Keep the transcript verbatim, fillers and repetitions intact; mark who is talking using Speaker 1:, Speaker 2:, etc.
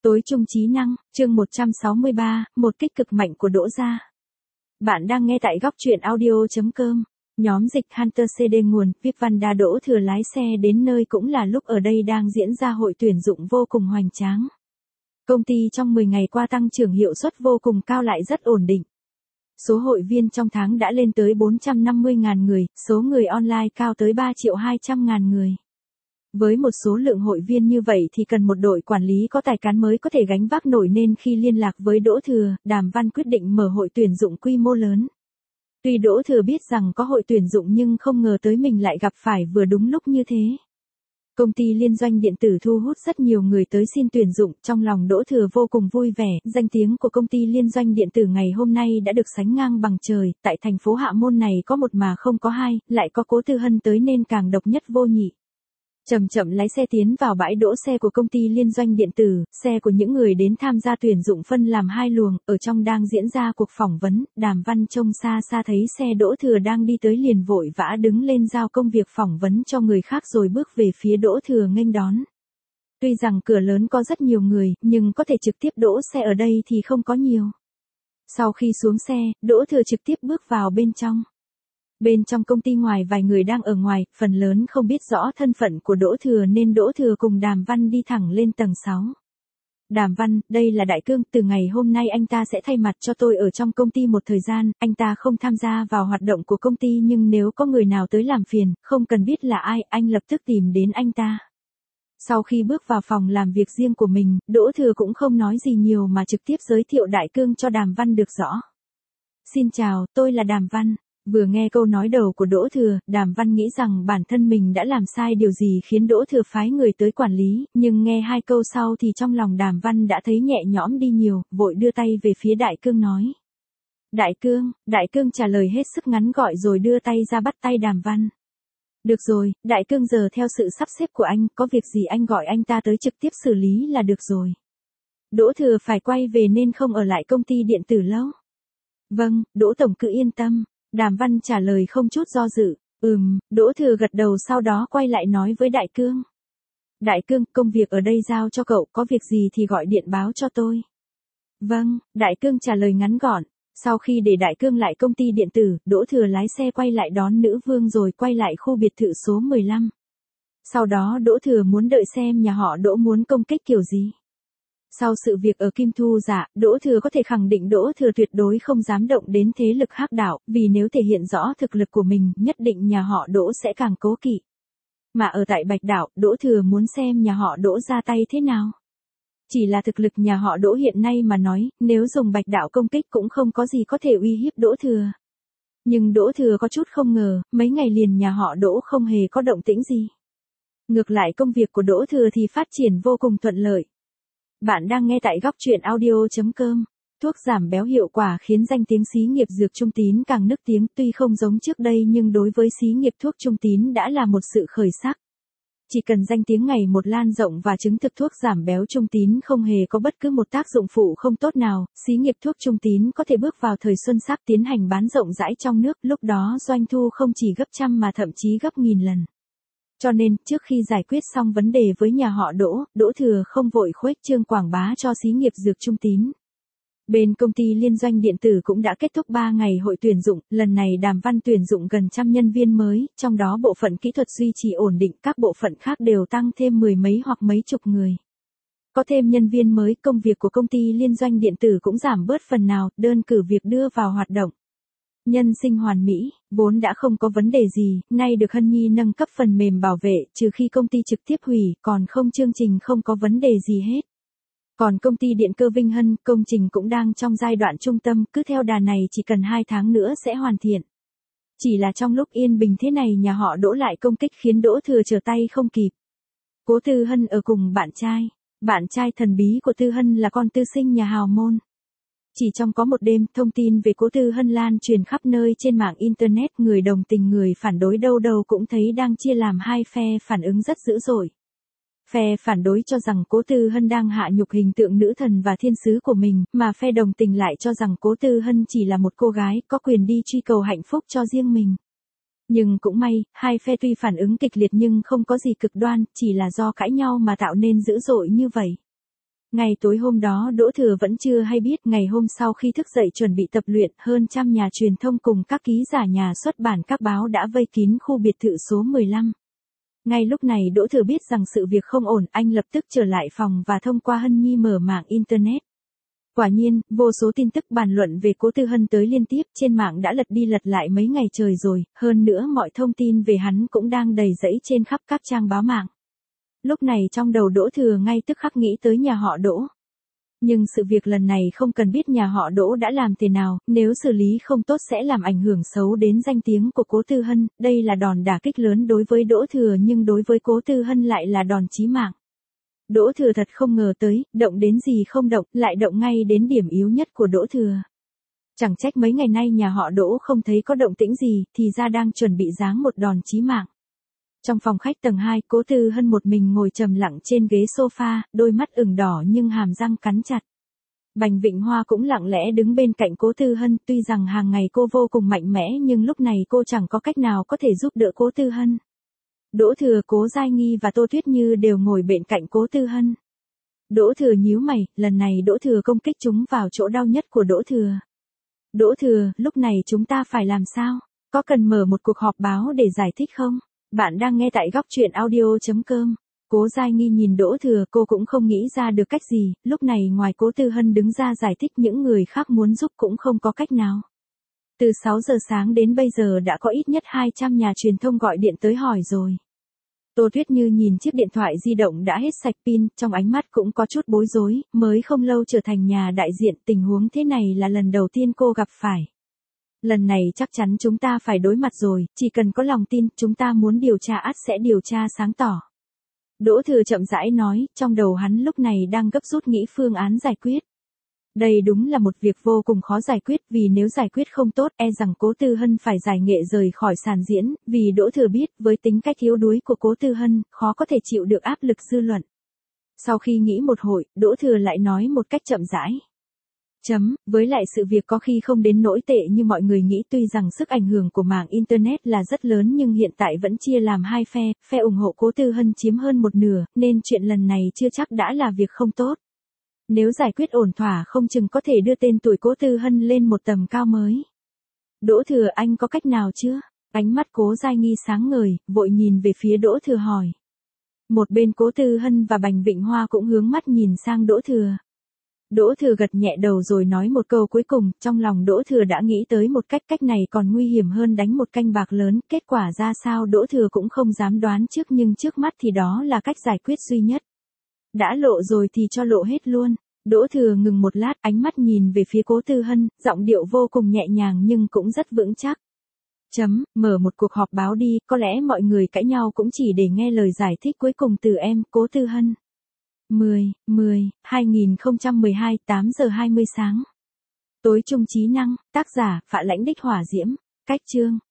Speaker 1: Tối trung trí năng, chương một trăm sáu mươi ba, một kích cực mạnh của Đỗ gia. Bạn đang nghe tại góc truyện audio.com. Nhóm dịch Hunter xê đê nguồn, Vip Vanda Đỗ Thừa lái xe đến nơi cũng là lúc ở đây đang diễn ra hội tuyển dụng vô cùng hoành tráng. Công ty trong mười ngày qua tăng trưởng hiệu suất vô cùng cao lại rất ổn định. Số hội viên trong tháng đã lên tới bốn trăm năm mươi nghìn người, số người online cao tới ba triệu hai trăm nghìn người. Với một số lượng hội viên như vậy thì cần một đội quản lý có tài cán mới có thể gánh vác nổi, nên khi liên lạc với Đỗ Thừa, Đàm Văn quyết định mở hội tuyển dụng quy mô lớn. Tuy Đỗ Thừa biết rằng có hội tuyển dụng nhưng không ngờ tới mình lại gặp phải vừa đúng lúc như thế. Công ty liên doanh điện tử thu hút rất nhiều người tới xin tuyển dụng, trong lòng Đỗ Thừa vô cùng vui vẻ, danh tiếng của công ty liên doanh điện tử ngày hôm nay đã được sánh ngang bằng trời, tại thành phố Hạ Môn này có một mà không có hai, lại có Cố Tư Hân tới nên càng độc nhất vô nhị. Chậm chậm lái xe tiến vào bãi đỗ xe của công ty liên doanh điện tử, xe của những người đến tham gia tuyển dụng phân làm hai luồng, ở trong đang diễn ra cuộc phỏng vấn, Đàm Văn trông xa xa thấy xe Đỗ Thừa đang đi tới liền vội vã đứng lên giao công việc phỏng vấn cho người khác rồi bước về phía Đỗ Thừa nghênh đón. Tuy rằng cửa lớn có rất nhiều người, nhưng có thể trực tiếp đỗ xe ở đây thì không có nhiều. Sau khi xuống xe, Đỗ Thừa trực tiếp bước vào bên trong. Bên trong công ty ngoài vài người đang ở ngoài, phần lớn không biết rõ thân phận của Đỗ Thừa nên Đỗ Thừa cùng Đàm Văn đi thẳng lên tầng sáu. Đàm Văn, đây là Đại Cương, từ ngày hôm nay anh ta sẽ thay mặt cho tôi ở trong công ty một thời gian, anh ta không tham gia vào hoạt động của công ty nhưng nếu có người nào tới làm phiền, không cần biết là ai, anh lập tức tìm đến anh ta. Sau khi bước vào phòng làm việc riêng của mình, Đỗ Thừa cũng không nói gì nhiều mà trực tiếp giới thiệu Đại Cương cho Đàm Văn được rõ. Xin chào, tôi là Đàm Văn. Vừa nghe câu nói đầu của Đỗ Thừa, Đàm Văn nghĩ rằng bản thân mình đã làm sai điều gì khiến Đỗ Thừa phái người tới quản lý, nhưng nghe hai câu sau thì trong lòng Đàm Văn đã thấy nhẹ nhõm đi nhiều, vội đưa tay về phía Đại Cương nói. Đại Cương, Đại Cương trả lời hết sức ngắn gọn rồi đưa tay ra bắt tay Đàm Văn. Được rồi, Đại Cương, giờ theo sự sắp xếp của anh, có việc gì anh gọi anh ta tới trực tiếp xử lý là được rồi. Đỗ Thừa phải quay về nên không ở lại công ty điện tử lâu. Vâng, Đỗ Tổng cứ yên tâm. Đàm Văn trả lời không chút do dự. Ừm, Đỗ Thừa gật đầu sau đó quay lại nói với Đại Cương. Đại Cương, công việc ở đây giao cho cậu, có việc gì thì gọi điện báo cho tôi. Vâng, Đại Cương trả lời ngắn gọn. Sau khi để Đại Cương lại công ty điện tử, Đỗ Thừa lái xe quay lại đón Nữ Vương rồi quay lại khu biệt thự số mười lăm. Sau đó Đỗ Thừa muốn đợi xem nhà họ Đỗ muốn công kích kiểu gì. Sau sự việc ở Kim Thu Dạ, Đỗ Thừa có thể khẳng định Đỗ Thừa tuyệt đối không dám động đến thế lực hắc đạo, vì nếu thể hiện rõ thực lực của mình, nhất định nhà họ Đỗ sẽ càng cố kỵ. Mà ở tại Bạch Đảo, Đỗ Thừa muốn xem nhà họ Đỗ ra tay thế nào. Chỉ là thực lực nhà họ Đỗ hiện nay mà nói, nếu dùng Bạch Đảo công kích cũng không có gì có thể uy hiếp Đỗ Thừa. Nhưng Đỗ Thừa có chút không ngờ, mấy ngày liền nhà họ Đỗ không hề có động tĩnh gì. Ngược lại công việc của Đỗ Thừa thì phát triển vô cùng thuận lợi. Bạn đang nghe tại góc truyện audio.com. Thuốc giảm béo hiệu quả khiến danh tiếng xí nghiệp dược Trung Tín càng nức tiếng, tuy không giống trước đây nhưng đối với xí nghiệp thuốc Trung Tín đã là một sự khởi sắc. Chỉ cần danh tiếng ngày một lan rộng và chứng thực thuốc giảm béo Trung Tín không hề có bất cứ một tác dụng phụ không tốt nào, xí nghiệp thuốc Trung Tín có thể bước vào thời xuân sắc tiến hành bán rộng rãi trong nước, lúc đó doanh thu không chỉ gấp trăm mà thậm chí gấp nghìn lần. Cho nên, trước khi giải quyết xong vấn đề với nhà họ Đỗ, Đỗ Thừa không vội khuếch trương quảng bá cho xí nghiệp dược Trung Tín. Bên công ty liên doanh điện tử cũng đã kết thúc ba ngày hội tuyển dụng, lần này Đàm Văn tuyển dụng gần trăm nhân viên mới, trong đó bộ phận kỹ thuật duy trì ổn định, các bộ phận khác đều tăng thêm mười mấy hoặc mấy chục người. Có thêm nhân viên mới, công việc của công ty liên doanh điện tử cũng giảm bớt phần nào, đơn cử việc đưa vào hoạt động. Nhân sinh hoàn mỹ, vốn đã không có vấn đề gì, nay được Hân Nhi nâng cấp phần mềm bảo vệ, trừ khi công ty trực tiếp hủy, còn không chương trình không có vấn đề gì hết. Còn công ty điện cơ Vinh Hân, công trình cũng đang trong giai đoạn trung tâm, cứ theo đà này chỉ cần hai tháng nữa sẽ hoàn thiện. Chỉ là trong lúc yên bình thế này nhà họ Đỗ lại công kích khiến Đỗ Thừa trở tay không kịp. Cố Tư Hân ở cùng bạn trai, bạn trai thần bí của Tư Hân là con tư sinh nhà hào môn. Chỉ trong có một đêm, thông tin về Cố Tư Hân lan truyền khắp nơi trên mạng Internet, người đồng tình người phản đối đâu đâu cũng thấy đang chia làm hai phe, phản ứng rất dữ dội. Phe phản đối cho rằng Cố Tư Hân đang hạ nhục hình tượng nữ thần và thiên sứ của mình, mà phe đồng tình lại cho rằng Cố Tư Hân chỉ là một cô gái, có quyền đi truy cầu hạnh phúc cho riêng mình. Nhưng cũng may, hai phe tuy phản ứng kịch liệt nhưng không có gì cực đoan, chỉ là do cãi nhau mà tạo nên dữ dội như vậy. Ngày tối hôm đó Đỗ Thừa vẫn chưa hay biết, ngày hôm sau khi thức dậy chuẩn bị tập luyện, hơn trăm nhà truyền thông cùng các ký giả nhà xuất bản các báo đã vây kín khu biệt thự số mười lăm. Ngay lúc này Đỗ Thừa biết rằng sự việc không ổn, anh lập tức trở lại phòng và thông qua Hân Nhi mở mạng Internet. Quả nhiên, vô số tin tức bàn luận về Cố Tư Hân tới liên tiếp, trên mạng đã lật đi lật lại mấy ngày trời rồi, hơn nữa mọi thông tin về hắn cũng đang đầy rẫy trên khắp các trang báo mạng. Lúc này trong đầu Đỗ Thừa ngay tức khắc nghĩ tới nhà họ Đỗ. Nhưng sự việc lần này không cần biết nhà họ Đỗ đã làm thế nào, nếu xử lý không tốt sẽ làm ảnh hưởng xấu đến danh tiếng của Cố Tư Hân, đây là đòn đả kích lớn đối với Đỗ Thừa nhưng đối với Cố Tư Hân lại là đòn chí mạng. Đỗ Thừa thật không ngờ tới, động đến gì không động, lại động ngay đến điểm yếu nhất của Đỗ Thừa. Chẳng trách mấy ngày nay nhà họ Đỗ không thấy có động tĩnh gì, thì ra đang chuẩn bị giáng một đòn chí mạng. Trong phòng khách tầng hai, Cố Tư Hân một mình ngồi trầm lặng trên ghế sofa, đôi mắt ửng đỏ nhưng hàm răng cắn chặt. Bành Vịnh Hoa cũng lặng lẽ đứng bên cạnh Cố Tư Hân, tuy rằng hàng ngày cô vô cùng mạnh mẽ nhưng lúc này cô chẳng có cách nào có thể giúp đỡ Cố Tư Hân. Đỗ Thừa, Cố Giai Nghi và Tô Tuyết Như đều ngồi bên cạnh Cố Tư Hân. Đỗ Thừa nhíu mày, lần này Đỗ Thừa công kích chúng vào chỗ đau nhất của Đỗ Thừa. Đỗ Thừa, lúc này chúng ta phải làm sao? Có cần mở một cuộc họp báo để giải thích không? Bạn đang nghe tại góc truyện audio chấm com. Cố Giai Nghi nhìn Đỗ Thừa, cô cũng không nghĩ ra được cách gì, lúc này ngoài Cố Tư Hân đứng ra giải thích, những người khác muốn giúp cũng không có cách nào. Từ sáu giờ sáng đến bây giờ đã có ít nhất hai trăm nhà truyền thông gọi điện tới hỏi rồi. Tô Tuyết Như nhìn chiếc điện thoại di động đã hết sạch pin, trong ánh mắt cũng có chút bối rối, mới không lâu trở thành nhà đại diện, tình huống thế này là lần đầu tiên cô gặp phải. Lần này chắc chắn chúng ta phải đối mặt rồi, chỉ cần có lòng tin, chúng ta muốn điều tra ắt sẽ điều tra sáng tỏ. Đỗ Thừa chậm rãi nói, trong đầu hắn lúc này đang gấp rút nghĩ phương án giải quyết. Đây đúng là một việc vô cùng khó giải quyết, vì nếu giải quyết không tốt, e rằng Cố Tư Hân phải giải nghệ rời khỏi sàn diễn, vì Đỗ Thừa biết, với tính cách yếu đuối của Cố Tư Hân, khó có thể chịu được áp lực dư luận. Sau khi nghĩ một hồi, Đỗ Thừa lại nói một cách chậm rãi. Chấm, với lại sự việc có khi không đến nỗi tệ như mọi người nghĩ, tuy rằng sức ảnh hưởng của mạng Internet là rất lớn nhưng hiện tại vẫn chia làm hai phe, phe ủng hộ Cố Tư Hân chiếm hơn một nửa, nên chuyện lần này chưa chắc đã là việc không tốt. Nếu giải quyết ổn thỏa không chừng có thể đưa tên tuổi Cố Tư Hân lên một tầm cao mới. Đỗ Thừa, anh có cách nào chưa? Ánh mắt Cố Giai Nghi sáng ngời, vội nhìn về phía Đỗ Thừa hỏi. Một bên Cố Tư Hân và Bành Vịnh Hoa cũng hướng mắt nhìn sang Đỗ Thừa. Đỗ Thừa gật nhẹ đầu rồi nói một câu cuối cùng, trong lòng Đỗ Thừa đã nghĩ tới một cách, cách này còn nguy hiểm hơn đánh một canh bạc lớn, kết quả ra sao Đỗ Thừa cũng không dám đoán trước, nhưng trước mắt thì đó là cách giải quyết duy nhất. Đã lộ rồi thì cho lộ hết luôn. Đỗ Thừa ngừng một lát, ánh mắt nhìn về phía Cố Tư Hân, giọng điệu vô cùng nhẹ nhàng nhưng cũng rất vững chắc. Chấm, mở một cuộc họp báo đi, có lẽ mọi người cãi nhau cũng chỉ để nghe lời giải thích cuối cùng từ em, Cố Tư Hân. mười, mười, hai nghìn không trăm mười hai, tám giờ hai mươi sáng. Tối trung trí năng, tác giả, Phạ Lãnh Đích Hỏa Diễm, cách chương.